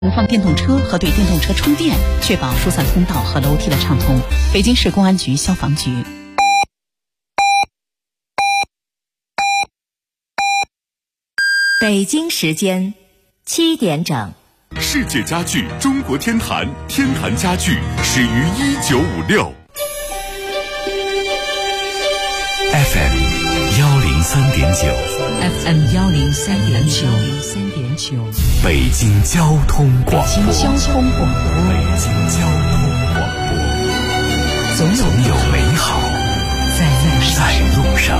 存放电动车和对电动车充电，确保疏散通道和楼梯的畅通。北京市公安局消防局。 北京时间7点整。 世界家具中国天坛，天坛家具始于1956。 FM 103.9 FM 103.9 北京交通广播。 北京交通广播，总有美好在路上。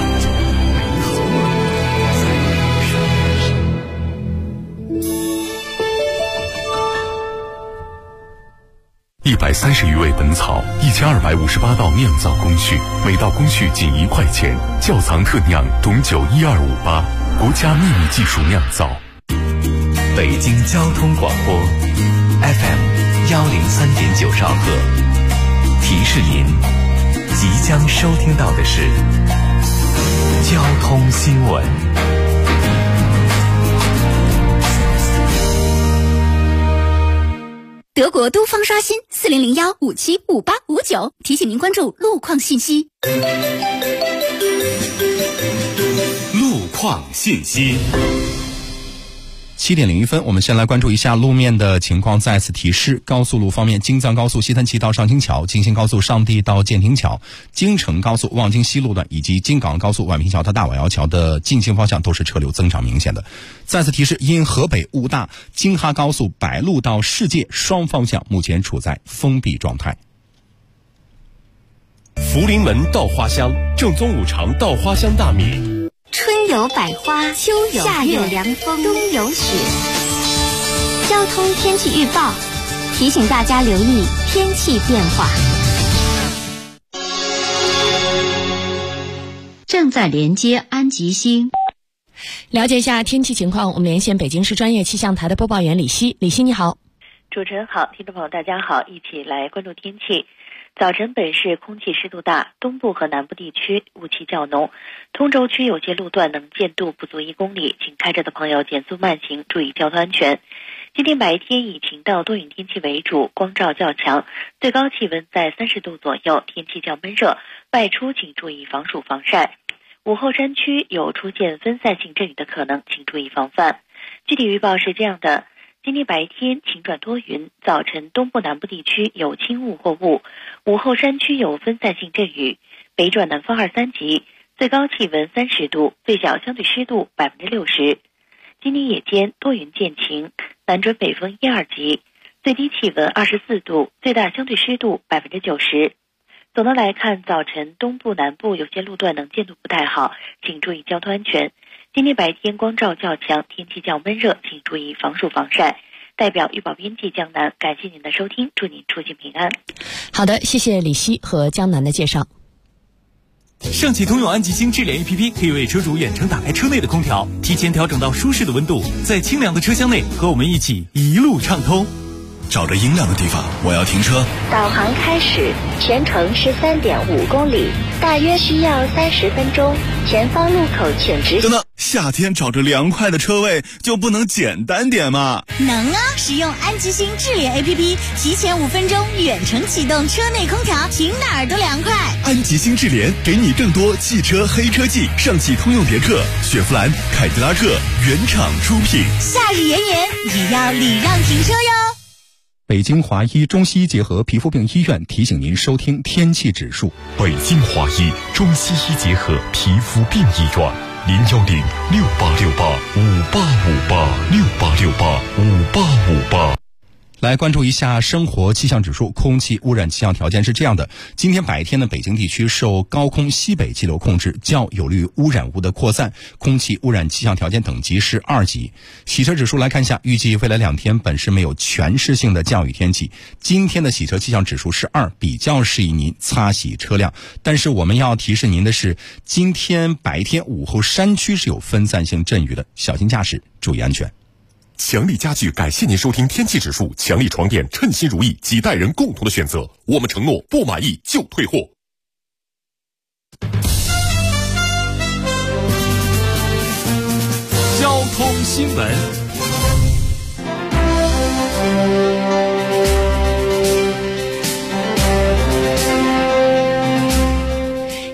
130余味本草，1258道酿造工序，每道工序仅1块钱。窖藏特酿董酒12588，国家秘密技术酿造。 北京交通广播 FM 103.9兆赫，提示您即将收听到的是交通新闻。 德国都方刷新4001575859，提醒您关注路况信息。 路况信息。 7点01分，我们先来关注一下路面的情况。再次提示，高速路方面，京藏高速西滩岐到上京桥、京新高速上地到建亭桥、京承高速望京西路段以及京港高速宛平桥到大瓦窑桥的进行方向都是车流增长明显的。再次提示，因河北雾大，京哈高速白鹿到世界双方向目前处在封闭状态。 福临门稻花香，正宗五常稻花香大米。 春有百花，秋有夏有凉风，冬有雪。交通天气预报提醒大家留意天气变化。 正在连接安吉星。 了解一下天气情况，我们连线北京市专业气象台的播报员李希。李希你好。 主持人好，听众朋友大家好，一起来关注天气。早晨本市空气湿度大，东部和南部地区雾气较浓，通州区有些路段能见度不足1公里，请开车的朋友减速慢行，注意交通安全。今天白天以晴到多云天气为主，光照较强，最高气温在30度左右，天气较闷热，外出请注意防暑防晒。午后山区有出现分散性阵雨的可能，请注意防范。具体预报是这样的：今天白天晴转多云，早晨东部南部地区有轻雾或雾，午后山区有分散性阵雨，北转南风2、3级，最高气温30度，最小相对湿度60%。今天夜间多云见晴，南转北风1、2级，最低气温24度，最大相对湿度90%。总的来看，早晨东部南部有些路段能见度不太好，请注意交通安全。今天白天光照较强，天气较闷热，请注意防暑防晒。代表预报编辑江南，感谢您的收听，祝您出行平安。 好的，谢谢李希和江南的介绍。 上汽通用安吉星智联 APP 可以为车主远程打开车内的空调，提前调整到舒适的温度，在清凉的车厢内和我们一起一路畅通。 找着阴凉的地方，我要停车。 导航开始，全程13.5公里，大约需要30分钟，前方路口请直行。 等等，夏天找着凉快的车位就不能简单点吗？ 能啊，使用安吉星智联 APP， 提前5分钟远程启动车内空调，停哪儿都凉快。 安吉星智联给你更多汽车黑科技，上汽通用别克、雪佛兰、凯迪拉克原厂出品。 夏日炎炎，也要礼让停车哟。 北京华医中西医结合皮肤病医院提醒您收听天气指数。 北京华医中西医结合皮肤病医院，010-6868-5858，6868-5858。 来关注一下生活气象指数。空气污染气象条件是这样的：今天白天的北京地区受高空西北气流控制，较有利于污染物的扩散，空气污染气象条件等级是2级。洗车指数来看一下，预计未来2天本市没有全市性的降雨天气。今天的洗车气象指数是2，比较适宜您擦洗车辆。但是我们要提示您的是，今天白天午后山区是有分散性阵雨的，小心驾驶，注意安全。 强力家具感谢您收听天气指数，强力床垫称心如意，几代人共同的选择，我们承诺不满意就退货。 交通新闻。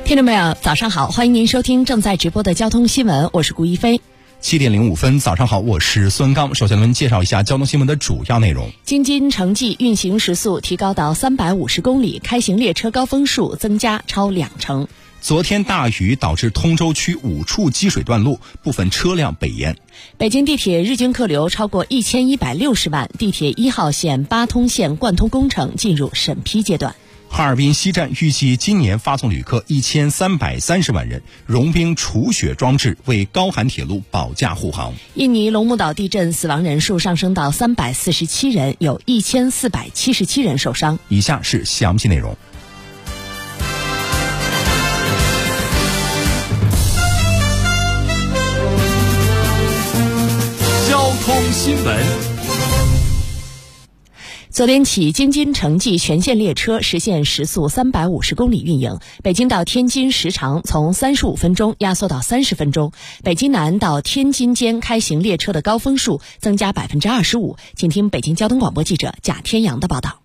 听众朋友，早上好，欢迎您收听正在直播的交通新闻，我是顾一飞。 7点05分，早上好，我是孙刚。首先我们介绍一下交通新闻的主要内容。 京津城际运行时速提高到350公里，开行列车高峰数增加超2成。 昨天大雨导致通州区5处积水断路，部分车辆北延。 北京地铁日均客流超过1160万，地铁1号线8通线贯通工程进入审批阶段。 哈尔滨西站预计今年发送旅客1330万人，融冰除雪装置为高寒铁路保驾护航。 印尼龙目岛地震死亡人数上升到347人，有1477人受伤。 以下是详细内容。 交通新闻。 昨天起，京津城际全线列车实现时速350公里运营。北京到天津时长从35分钟压缩到30分钟。北京南到天津间开行列车的高峰数增加25%。请听北京交通广播记者贾天阳的报道。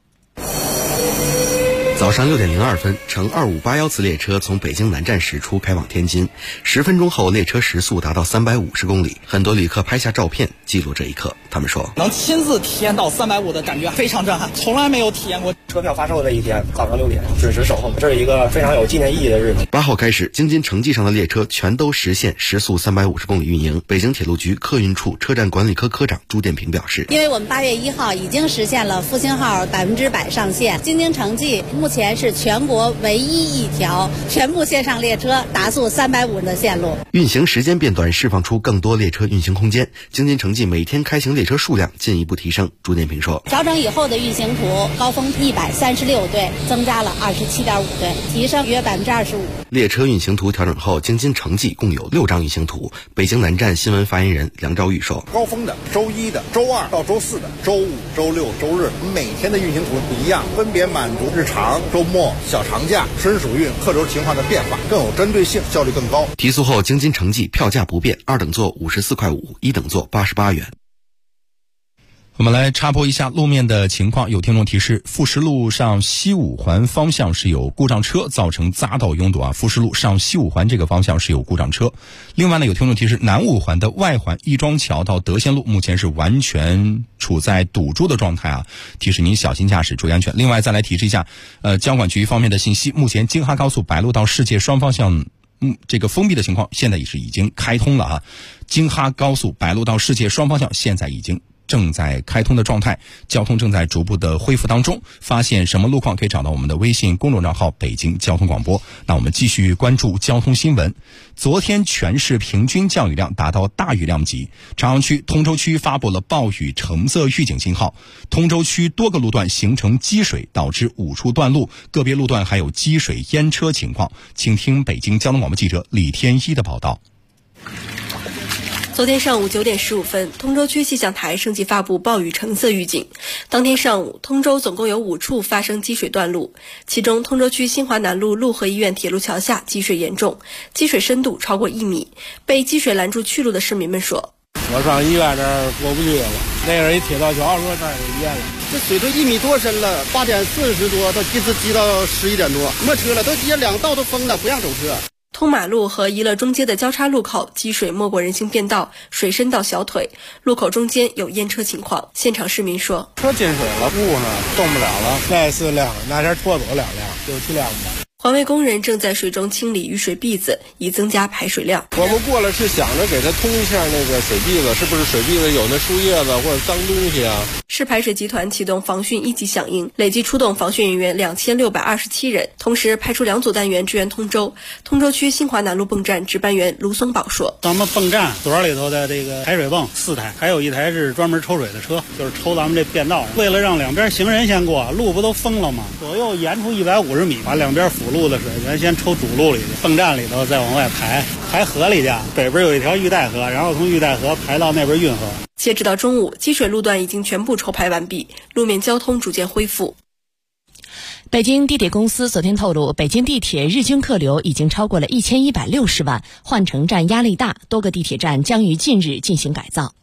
早上6点02分，乘2581次列车从北京南站驶出，开往天津。10分钟后，列车时速达到350公里。很多旅客拍下照片，记录这一刻。他们说， 能亲自体验到350的感觉，非常震撼，从来没有体验过。 车票发售的一天，早上6点准时守候，这是一个非常有纪念意义的日子。 8号开始，京津城际上的列车全都实现时速350公里运营。北京铁路局客运处车站管理科科长朱殿平表示， 因为我们8月1号已经实现了复兴号100%上线，京津城际目前是全国唯一一条全部线上列车达速350的线路。 运行时间变短，释放出更多列车运行空间。京津城际每天开行列车数量进一步提升。朱殿平说， 调整以后的运行图，高峰136对增加了27.5对，提升约25%。 列车运行图调整后，京津城际共有6张运行图。北京南站新闻发言人梁昭玉说， 高峰的、周1的、周2到周4的、周5、周6、周日，每天的运行图不一样，分别满足日常、周末、小长假、深暑运、客流情况的变化，更有针对性，效率更高。 提速后，京津城际票价不变，2等座54.5块，1等座88元。 我们来插播一下路面的情况。有听众提示，富士路上西五环方向是有故障车，造成匝道拥堵啊。富士路上西五环这个方向是有故障车。另外呢，有听众提示，南五环的外环亦庄桥到德仙路目前是完全处在堵住的状态啊，提示您小心驾驶，注意安全。另外再来提示一下，交管局方面的信息，目前京哈高速白鹿到世界双方向这个封闭的情况现在也是已经开通了啊。京哈高速白鹿到世界双方向现在已经正在开通的状态，交通正在逐步的恢复当中。发现什么路况可以找到我们的微信公众账号北京交通广播。那我们继续关注交通新闻。昨天全市平均降雨量达到大雨量级，朝阳区、通州区发布了暴雨橙色预警信号。通州区多个路段形成积水，导致5处断路，个别路段还有积水淹车情况。请听北京交通广播记者李天一的报道。 昨天上午9点15分，通州区气象台升级发布暴雨橙色预警。当天上午，通州总共有5处发生积水断路，其中通州区新华南路陆河医院铁路桥下积水严重，积水深度超过1米。被积水拦住去路的市民们说：“ 我上医院这儿过不去了，那边一铁道桥说那儿有医院了。 这水都1米多深了，8点40多到一直积到11点多，没车了，都直接2道都封了，不让走车。” 通马路和宜乐中街的交叉路口积水没过人行便道，水深到小腿，路口中间有淹车情况。现场市民说：“ 车进水了，路呢动不了了，那4辆，那天拖走2辆，6、7辆吧。” 环卫工人正在水中清理雨水篦子，以增加排水量。 我们过来是想着给它通一下那个水篦子，是不是水篦子有那树叶子或者脏东西啊？ 市排水集团启动防汛1级响应，累计出动防汛人员2627人，同时派出2组单元支援通州。通州区新华南路泵站值班员卢松宝说：“ 咱们泵站所里头的这个排水泵4台，还有1台是专门抽水的车，就是抽咱们这便道上。为了让两边行人先过，路不都封了吗？左右延出150米，把两边辅路的水源先抽主路里去，泵站里头再往外排河里去。北边有一条玉带河，然后从玉带河排到那边运河。” 截止到中午，积水路段已经全部抽排完毕，路面交通逐渐恢复。 北京地铁公司昨天透露，北京地铁日均客流已经超过了1160万，换乘站压力大，多个地铁站将于近日进行改造。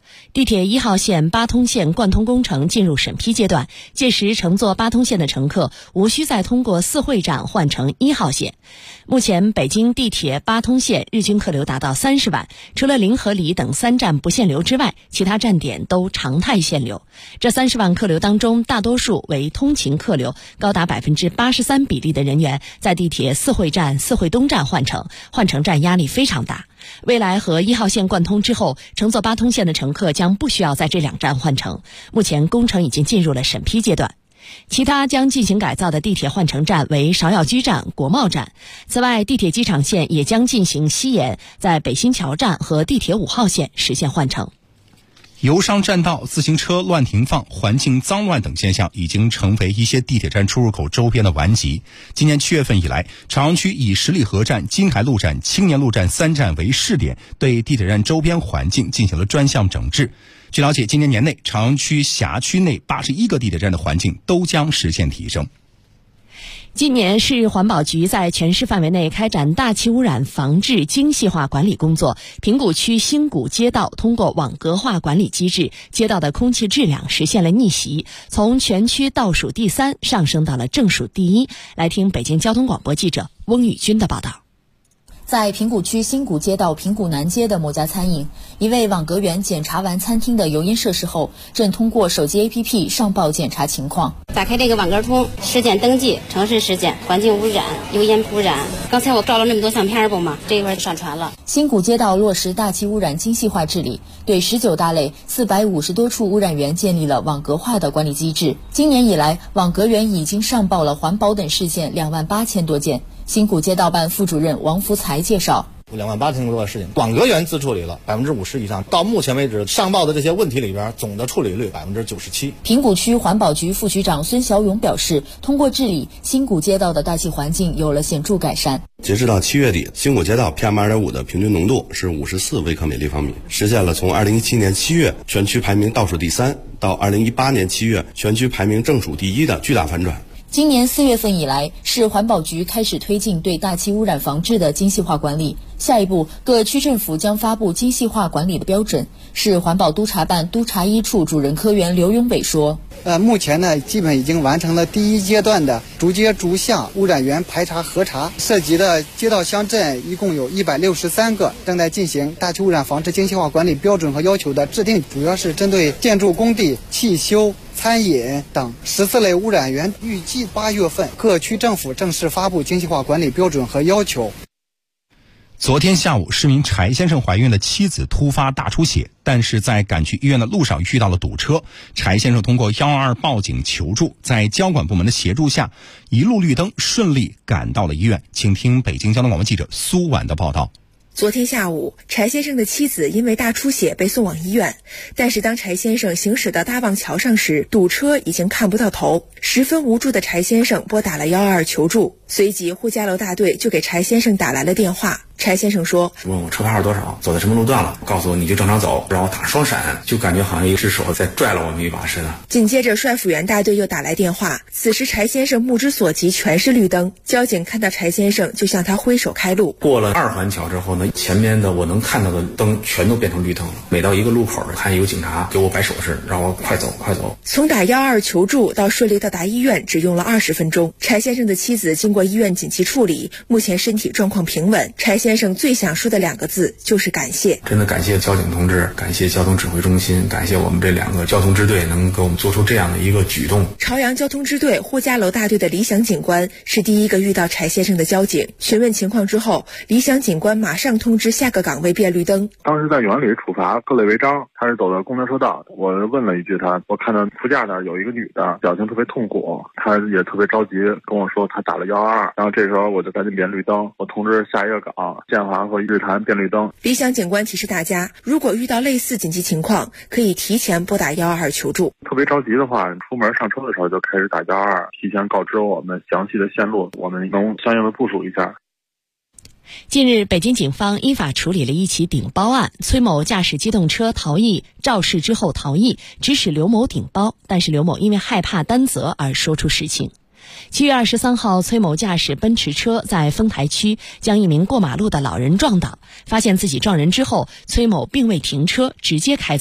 地铁1号线八通线贯通工程进入审批阶段，届时乘坐八通线的乘客无需再通过四惠站换乘1号线。目前北京地铁八通线日均客流达到30万，除了临河里等3站不限流之外，其他站点都常态限流。这30万客流当中，大多数为通勤客流，高达83%比例的人员在地铁四惠站、四惠东站换乘站压力非常大。未来和1号线贯通之后，乘坐八通线的乘客将不需要在这2站换乘。目前工程已经进入了审批阶段。其他将进行改造的地铁换乘站为芍药居站、国贸站。此外，地铁机场线也将进行西延，在北新桥站和地铁5号线实现换乘。 游商占道、自行车乱停放、环境脏乱等现象已经成为一些地铁站出入口周边的顽疾。今年7月份以来，朝阳区以十里河站、金海路站、青年路站3站为试点，对地铁站周边环境进行了专项整治。据了解，今年年内朝阳区辖区内81个地铁站的环境都将实现提升。 今年市环保局在全市范围内开展大气污染防治精细化管理工作。平谷区新谷街道通过网格化管理机制，街道的空气质量实现了逆袭，从全区倒数第3上升到了正数第1。来听北京交通广播记者翁宇军的报道。 在平谷区新谷街道平谷南街的某家餐饮，一位网格员检查完餐厅的油烟设施后，正通过手机 APP 上报检查情况。 打开这个网格通，实检登记、城市实检、环境污染、油烟污染。刚才我照了那么多相片不嘛？这一会儿上传了。 新谷街道落实大气污染精细化治理，对19大类450多处污染源建立了网格化的管理机制。今年以来，网格员已经上报了环保等事件28000多件。新谷街道办副主任王福才介绍 ，28000多个事情，网格员自处理了50%以上。到目前为止，上报的这些问题里边，总的处理率97%。 平谷区环保局副局长孙小勇表示，通过治理，新谷街道的大气环境有了显著改善。 截止到7月底，新谷街道 PM2.5 的平均浓度是54微克每立方米，实现了从2017年7月全区排名倒数第3到2018年7月全区排名正数第1的巨大反转。 今年4月份以来，市环保局开始推进对大气污染防治的精细化管理。下一步，各区政府将发布精细化管理的标准。市环保督察办督察1处主任科员刘永伟说， 目前呢，基本已经完成了第1阶段的逐街逐巷污染源排查核查，涉及的街道乡镇一共有163个，正在进行大气污染防治精细化管理标准和要求的制定，主要是针对建筑工地、汽修、餐饮等14类污染源，预计8月份各区政府正式发布精细化管理标准和要求。 昨天下午，市民柴先生怀孕的妻子突发大出血，但是在赶去医院的路上遇到了堵车。柴先生通过122报警求助，在交管部门的协助下，一路绿灯，顺利赶到了医院。请听北京交通广播记者苏婉的报道。 昨天下午，柴先生的妻子因为大出血被送往医院，但是当柴先生行驶到大望桥上时，堵车已经看不到头。十分无助的柴先生拨打了122求助，随即呼家楼大队就给柴先生打来了电话。柴先生说， 问我车牌是多少，走在什么路段了，告诉我你就正常走，让我打双闪，就感觉好像一只手在拽了我们一把似的。 紧接着帅府园大队又打来电话，此时柴先生目之所及全是绿灯，交警看到柴先生就向他挥手开路。 过了2环桥之后呢，前面的我能看到的灯全都变成绿灯了，每到一个路口看有警察给我摆手势，让我快走快走。 从打122求助到顺利到达医院只用了20分钟。柴先生的妻子经过医院紧急处理，目前身体状况平稳。柴先生最想说的2个字就是感谢， 真的感谢交警同志，感谢交通指挥中心，感谢我们这2个交通支队能给我们做出这样的一个举动。 朝阳交通支队呼家楼大队的李想警官是第一个遇到柴先生的交警，询问情况之后，李想警官马上通知下个岗位变绿灯。 当时在园里处罚各类违章，他是走的公交车道，我问了一句我看到副驾那儿有一个女的，表情特别痛苦，她也特别着急，跟我说她打了122，然后这时候我就赶紧变绿灯，我通知下一个岗建华和日坛变绿灯。 李想警官提示大家，如果遇到类似紧急情况，可以提前拨打122求助。 特别着急的话，出门上车的时候就开始打122，提前告知我们详细的线路，我们能相应的部署一下。 近日，北京警方依法处理了一起顶包案，崔某驾驶机动车逃逸，肇事之后逃逸，指使刘某顶包，但是刘某因为害怕担责而说出实情。7月23号，崔某驾驶奔驰车在丰台区将一名过马路的老人撞倒，发现自己撞人之后，崔某并未停车，直接开走。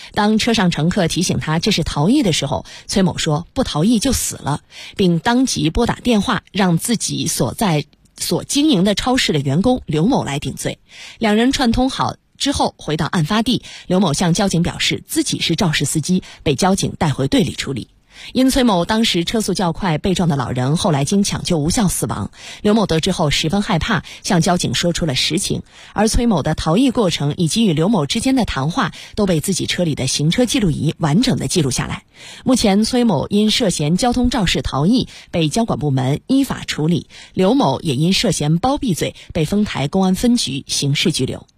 当车上乘客提醒他这是逃逸的时候，崔某说不逃逸就死了，并当即拨打电话让自己所经营的超市的员工刘某来顶罪。两人串通好之后回到案发地，刘某向交警表示自己是肇事司机，被交警带回队里处理。因崔某当时车速较快，被撞的老人后来经抢救无效死亡。刘某得知后十分害怕，向交警说出了实情，而崔某的逃逸过程以及与刘某之间的谈话都被自己车里的行车记录仪完整的记录下来。目前崔某因涉嫌交通肇事逃逸被交管部门依法处理，刘某也因涉嫌包庇罪被丰台公安分局刑事拘留。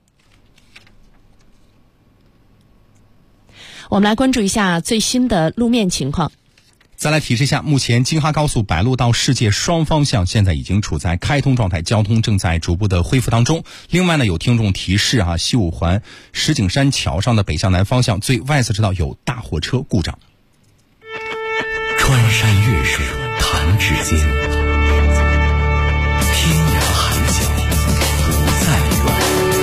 我们来关注一下最新的路面情况。 再来提示一下，目前京哈高速白鹿到世界双方向现在已经处在开通状态，交通正在逐步的恢复当中。另外呢，有听众提示西五环石景山桥上的北向南方向最外侧车道有大货车故障。 穿山越水弹指间，天涯海角不再远。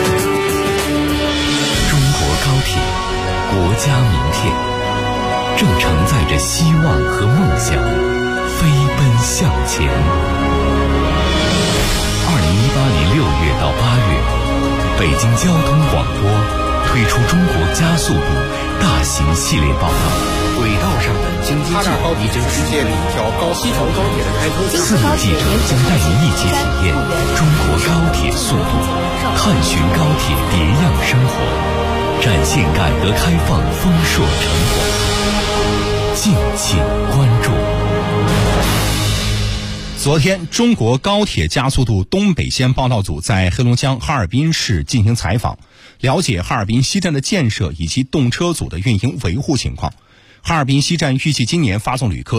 中国高铁，国家名片，正承载着希望和梦想飞奔向前。2018年6月到8月，北京交通广播推出中国加速度大型系列报道。 轨道上的京津冀已经实现了一条西成高铁的开通。 4路记者将带您一起体验中国高铁速度，探寻高铁别样生活，展现改革开放丰硕成果。敬请关注。 昨天，中国高铁加速度东北线报道组在黑龙江哈尔滨市进行采访，了解哈尔滨西站的建设以及动车组的运营维护情况。哈尔滨西站预计今年发送旅客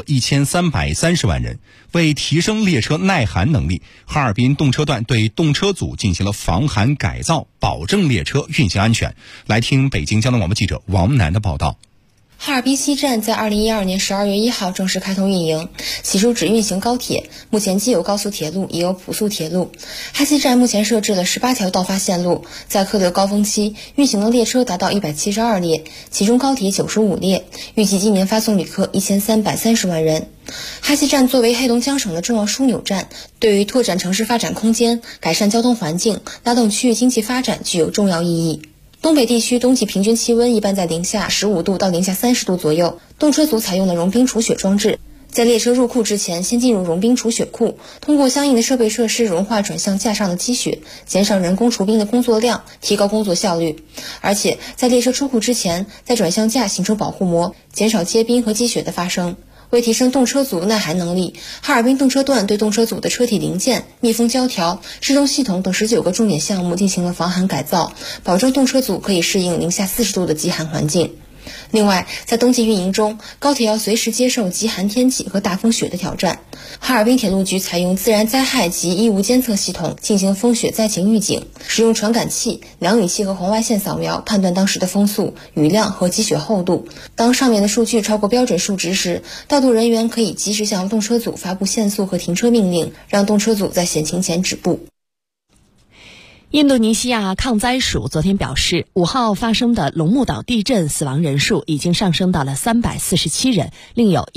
1330万人。为提升列车耐寒能力，哈尔滨动车段对动车组进行了防寒改造，保证列车运行安全。来听北京交通广播记者王楠的报道。 哈尔滨西站在2012年12月1号正式开通运营，起初只运行高铁，目前既有高速铁路也有普速铁路。哈西站目前设置了18条到发线路，在客流高峰期运行的列车达到172列，其中高铁95列，预计今年发送旅客1330万人。哈西站作为黑龙江省的重要枢纽站，对于拓展城市发展空间、改善交通环境、拉动区域经济发展具有重要意义。东北地区冬季平均气温一般在-15度到-30度左右，动车组采用了融冰除雪装置，在列车入库之前先进入融冰除雪库，通过相应的设备设施融化转向架上的积雪，减少人工除冰的工作量，提高工作效率。而且在列车出库之前，在转向架形成保护膜，减少结冰和积雪的发生。为提升动车组耐寒能力，哈尔滨动车段对动车组的车体零件、密封胶条、制动系统等19个重点项目进行了防寒改造，保证动车组可以适应-40度的极寒环境。另外，在冬季运营中，高铁要随时接受极寒天气和大风雪的挑战。哈尔滨铁路局采用自然灾害及异物监测系统进行风雪灾情预警，使用传感器、量雨器和红外线扫描判断当时的风速、雨量和积雪厚度。当上面的数据超过标准数值时，调度人员可以及时向动车组发布限速和停车命令，让动车组在险情前止步。 印度尼西亚抗灾署昨天表示，5号发生的龙目岛地震死亡人数已经上升到了347人，另有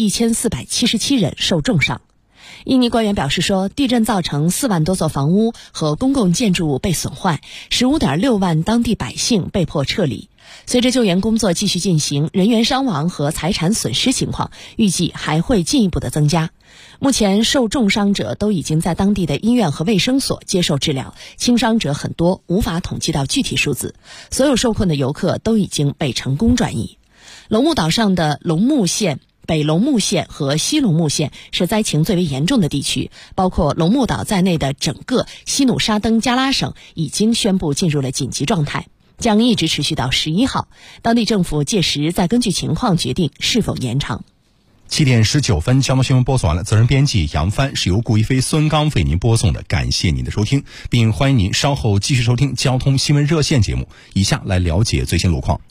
1477人受重伤。印尼官员表示说，地震造成4万多座房屋和公共建筑物被损坏，15.6万当地百姓被迫撤离。随着救援工作继续进行，人员伤亡和财产损失情况预计还会进一步的增加。目前受重伤者都已经在当地的医院和卫生所接受治疗，轻伤者很多，无法统计到具体数字。所有受困的游客都已经被成功转移。龙目岛上的龙目县、北龙目县和西龙目县是灾情最为严重的地区，包括龙目岛在内的整个西努沙登加拉省已经宣布进入了紧急状态，将一直持续到11号。当地政府届时再根据情况决定是否延长。 7点19分，交通新闻播送完了，责任编辑杨帆，是由顾一飞、孙刚为您播送的，感谢您的收听，并欢迎您稍后继续收听交通新闻热线节目。以下来了解最新路况。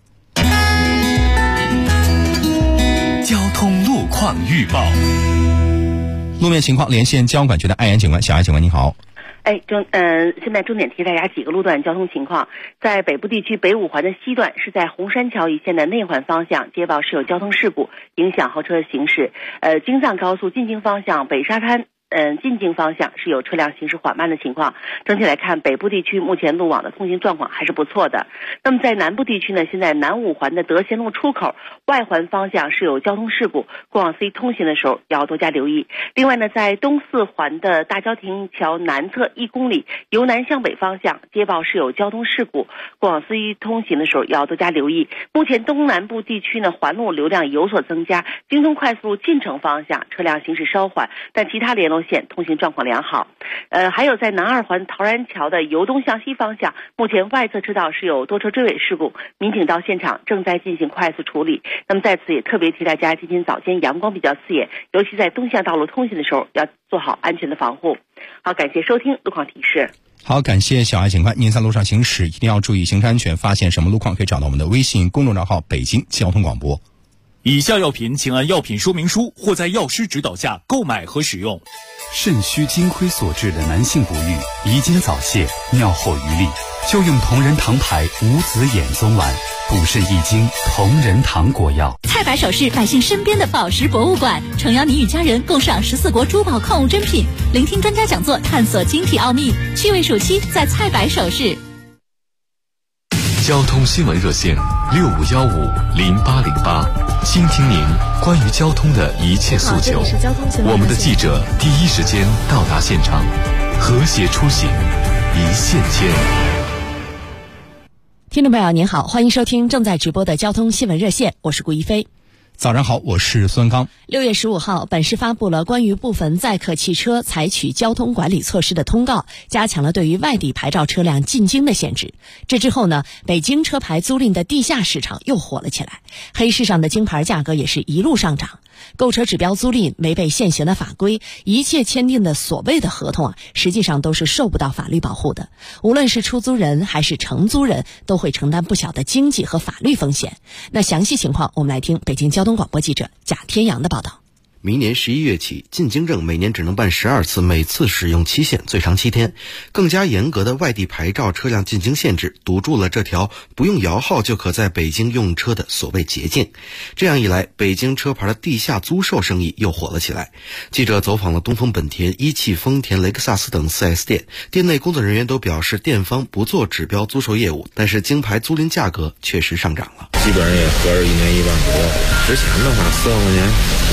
交通路况预报。 路面情况，连线交管局的艾岩警官，小艾警官您好。 现在重点提大家几个路段交通情况。在北部地区北五环的西段，是在红山桥一线的内环方向接报是有交通事故，影响后车行驶。京藏高速进京方向北沙滩进京方向是有车辆行驶缓慢的情况。整体来看，北部地区目前路网的通行状况还是不错的。那么在南部地区呢，现在南五环的德贤路出口外环方向是有交通事故，过往司机通行的时候要多加留意。另外呢，在东四环的大郊亭桥南侧1公里由南向北方向接报是有交通事故，过往司机通行的时候要多加留意。目前东南部地区呢，环路流量有所增加，京通快速路进城方向车辆行驶稍缓，但其他联络线通行状况良好。还有在南二环陶然桥的由东向西方向，目前外侧车道是有多车追尾事故，民警到现场正在进行快速处理。那么在此也特别提大家，今天早间阳光比较刺眼，尤其在东向道路通行的时候要做好安全的防护。好，感谢收听路况提示。 好，感谢小爱警官。您在路上行驶一定要注意行车安全，发现什么路况可以找到我们的微信公众账号北京交通广播。 以下药品请按药品说明书或在药师指导下购买和使用。 肾虚金亏所致的男性不育、遗精早泄、尿后余力，就用同仁堂牌无子衍宗丸，补肾益精，同仁堂果药。 蔡百首饰，百姓身边的宝石博物馆，诚邀你与家人共赏14国珠宝矿物珍品，聆听专家讲座，探索晶体奥秘。趣味暑期在蔡百首饰。 交通新闻热线65150808，倾听您关于交通的一切诉求。我们的记者第一时间到达现场，和谐出行，一线牵。 听众朋友您好，欢迎收听正在直播的交通新闻热线，我是顾一飞。 早上好，我是孙刚。 6月15号，本市发布了关于部分载客汽车采取交通管理措施的通告，加强了对于外地牌照车辆进京的限制。这之后呢，北京车牌租赁的地下市场又火了起来，黑市上的京牌价格也是一路上涨。购车指标租赁违背现行的法规，一切签订的所谓的合同实际上都是受不到法律保护的。无论是出租人还是承租人，都会承担不小的经济和法律风险。那详细情况，我们来听北京交通广播记者贾天阳的报道。 明年11月起，进京证每年只能办12次，每次使用期限最长7天。更加严格的外地牌照车辆进京限制，堵住了这条不用摇号就可在北京用车的所谓捷径。这样一来，北京车牌的地下租售生意又火了起来。记者走访了东风本田、一汽丰田、雷克萨斯等 4S 店，店内工作人员都表示，店方不做指标租售业务，但是京牌租赁价格确实上涨了。 基本上也合着1年1万左右，之前的话4万块钱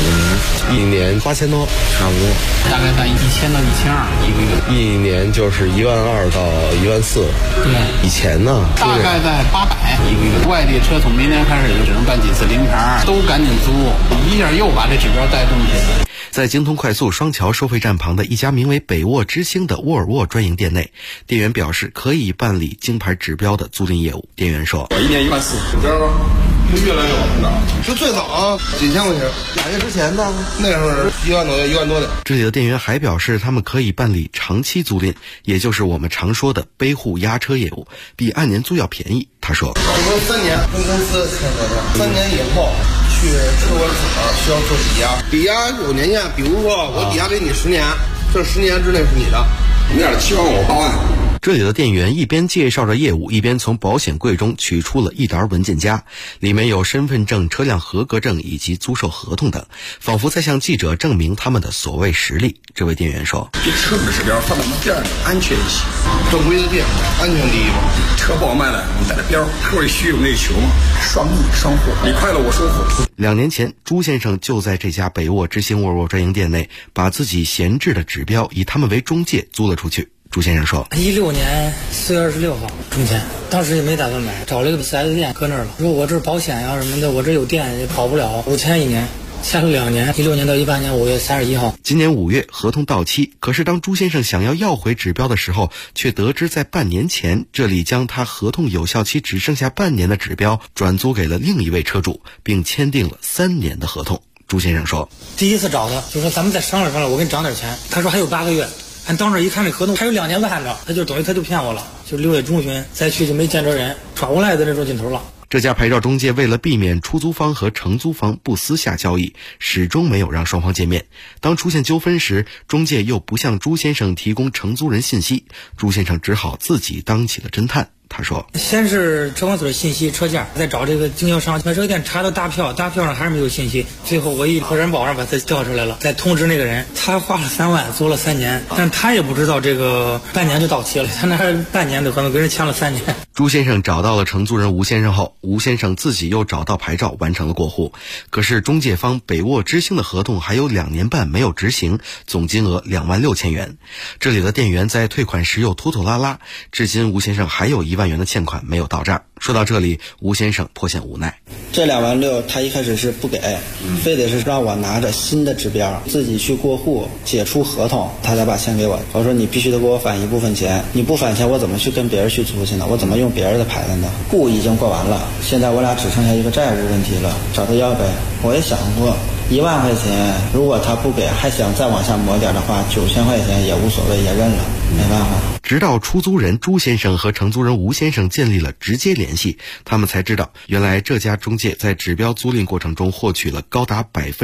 ，1年8000多，差不多， 大概在1000到1200一个月， 一年就是12000到14000。对，以前呢， 大概在800一个月。外地车从明年开始就只能办几次临牌，都赶紧租，一下又把这指标带动起来。 在京通快速双桥收费站旁的一家名为北沃之星的沃尔沃专营店内，店员表示可以办理京牌指标的租赁业务。店员说：“ 我1年14000，指标越来越往上涨。就最早几千块钱，2月之前呢，那时候1万多，1万多点。” 这里的店员还表示，他们可以办理长期租赁，也就是我们常说的背户押车业务，比按年租要便宜。他说：“ 我3年跟公司签合同，3年以后去车管所需要做抵押，抵押有年限，比如说我抵押给你10年，这10年之内是你的，你俩期望我8万。” 这里的店员一边介绍着业务，一边从保险柜中取出了一沓文件夹，里面有身份证、车辆合格证以及租售合同等，仿佛在向记者证明他们的所谓实力。这位店员说：“ 比车的指标放在我们店里安全一些，正规的店，安全第一嘛。车不好卖了，你带着标，特别虚有那球嘛，双赢双获，你快乐我收获。” 2年前，朱先生就在这家北沃之星沃尔沃专营店内，把自己闲置的指标以他们为中介租了出去。朱先生说 ：“16年4月26号中签，当时也没打算买，找了一个 4S 店搁那儿了，说我这保险呀什么的，我这有店也跑不了，5000一年。”下了2年，16年到18年5月31号。 今年5月合同到期，可是当朱先生想要回指标的时候，却得知在半年前，这里将他合同有效期只剩下半年的指标转租给了另一位车主，并签订了3年的合同。朱先生说：“ 第一次找他，就说咱们再商量，我给你涨点钱。他说还有8个月。俺当时一看这合同还有2年半着，他就等于他就骗我了。就6月中旬再去就没见着人，转过来的那种劲头了。” 这家牌照中介为了避免出租方和承租方不私下交易，始终没有让双方见面。当出现纠纷时，中介又不向朱先生提供承租人信息，朱先生只好自己当起了侦探。他说， 先是车管所的信息车价，再找这个经销商买车店查到大票上还是没有信息，最后我一托人保上把他调出来了，再通知那个人，他花了3万租了3年，但他也不知道这个半年就到期了，他那半年的可能跟人签了3年。 朱先生找到了承租人吴先生后，吴先生自己又找到牌照完成了过户，可是中介方北沃之星的合同还有2年半没有执行，总金额2万6千元。这里的店员在退款时又拖拖拉拉，至今吴先生还有1万元的欠款没有到账。说到这里，吴先生颇显无奈。 这2万6他一开始是不给，非得是让我拿着新的指标自己去过户解除合同，他才把钱给我。我说你必须得给我返一部分钱，你不返钱我怎么去跟别人去租去呢？我怎么用别人的牌子呢？户已经过完了，现在我俩只剩下一个债务问题了，找他要呗。我也想过1万块钱，如果他不给还想再往下磨点的话，9000块钱也无所谓，也认了，没办法。 直到出租人朱先生和承租人吴先生建立了直接联系，他们才知道原来这家中介在指标租赁过程中获取了高达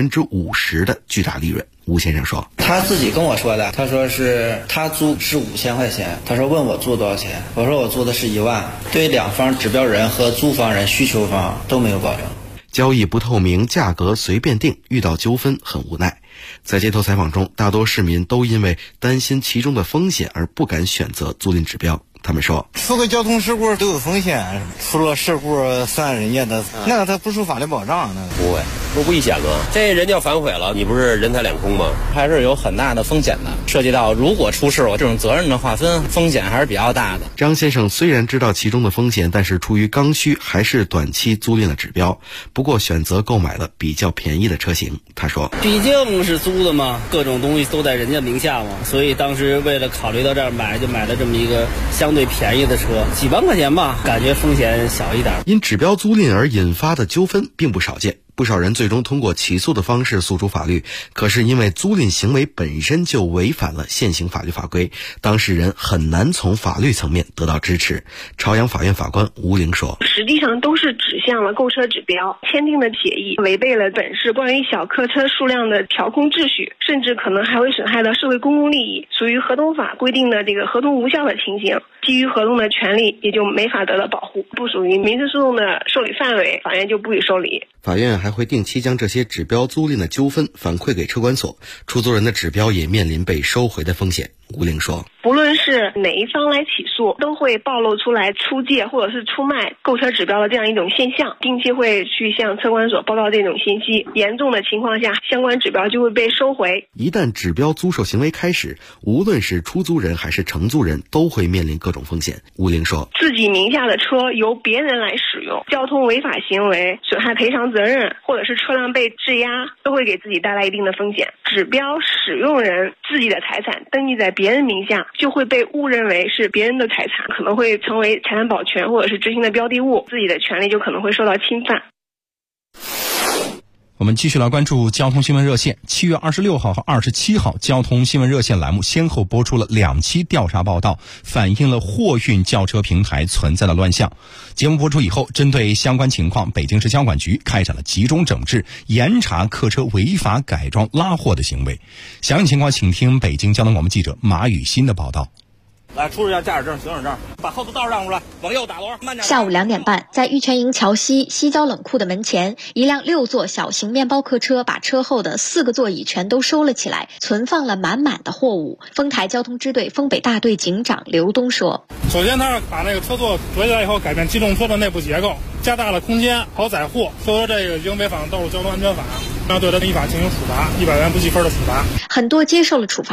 50%的巨大利润。吴先生说， 他自己跟我说的，他说是他租是5000块钱，他说问我租多少钱，我说我租的是1万，对2方指标人和租房人需求方都没有保证。 交易不透明，价格随便定，遇到纠纷很无奈。在街头采访中，大多市民都因为担心其中的风险而不敢选择租赁指标。他们说， 出个交通事故都有风险，出了事故算人家的，那个他不受法律保障，那不会，不危险吗？这人家反悔了，你不是人财两空吗？ 还是有很大的风险的，涉及到如果出事，我这种责任的划分，风险还是比较大的。 张先生虽然知道其中的风险，但是出于刚需，还是短期租赁了指标，不过选择购买了比较便宜的车型。他说， 毕竟是租的嘛，各种东西都在人家名下嘛，所以当时为了考虑到这儿买，就买了这么一个相对便宜的车，几万块钱吧，感觉风险小一点。 因指标租赁而引发的纠纷并不少见，不少人最终通过起诉的方式诉诸法律，可是因为租赁行为本身就违反了现行法律法规，当事人很难从法律层面得到支持。朝阳法院法官吴玲说， 实际上都是指向了购车指标签订的协议违背了本市关于小客车数量的调控秩序，甚至可能还会损害到社会公共利益，属于合同法规定的这个合同无效的情形，基于合同的权利也就没法得到保护，不属于民事诉讼的受理范围，法院就不予受理。 法院还会定期将这些指标租赁的纠纷反馈给车管所，出租人的指标也面临被收回的风险。吴玲说， 不论是哪一方来起诉，都会暴露出来出借或者是出卖购车指标的这样一种现象，定期会去向车管所报告这种信息，严重的情况下相关指标就会被收回。 一旦指标租售行为开始，无论是出租人还是承租人都会面临各种风险。吴玲说， 自己名下的车由别人来使用，交通违法行为、损害赔偿责任或者是车辆被质押，都会给自己带来一定的风险。指标使用人自己的财产登记在别人名下，就会被误认为是别人的财产，可能会成为财产保全或者是执行的标的物，自己的权利就可能会受到侵犯。 我们继续来关注交通新闻热线。7月26号和27号，交通新闻热线栏目先后播出了2期调查报道，反映了货运轿车平台存在的乱象。节目播出以后，针对相关情况，北京市交管局开展了集中整治、严查客车违法改装拉货的行为。详细情况，请听北京交通广播记者马雨欣的报道。 来，出示一下驾驶证、行驶证，把后头道让出来，往右打轮，慢点。 下午2点半，在玉泉营桥西西郊冷库的门前，一辆6座小型面包客车把车后的4个座椅全都收了起来，存放了满满的货物。丰台交通支队丰北大队警长刘东说：“ 首先，他是把那个车座隔起来以后，改变机动车的内部结构，加大了空间，好载货。说这个已经违反道路交通安全法，要对他依法进行处罚，100元不计分的处罚。” 很多接受了处罚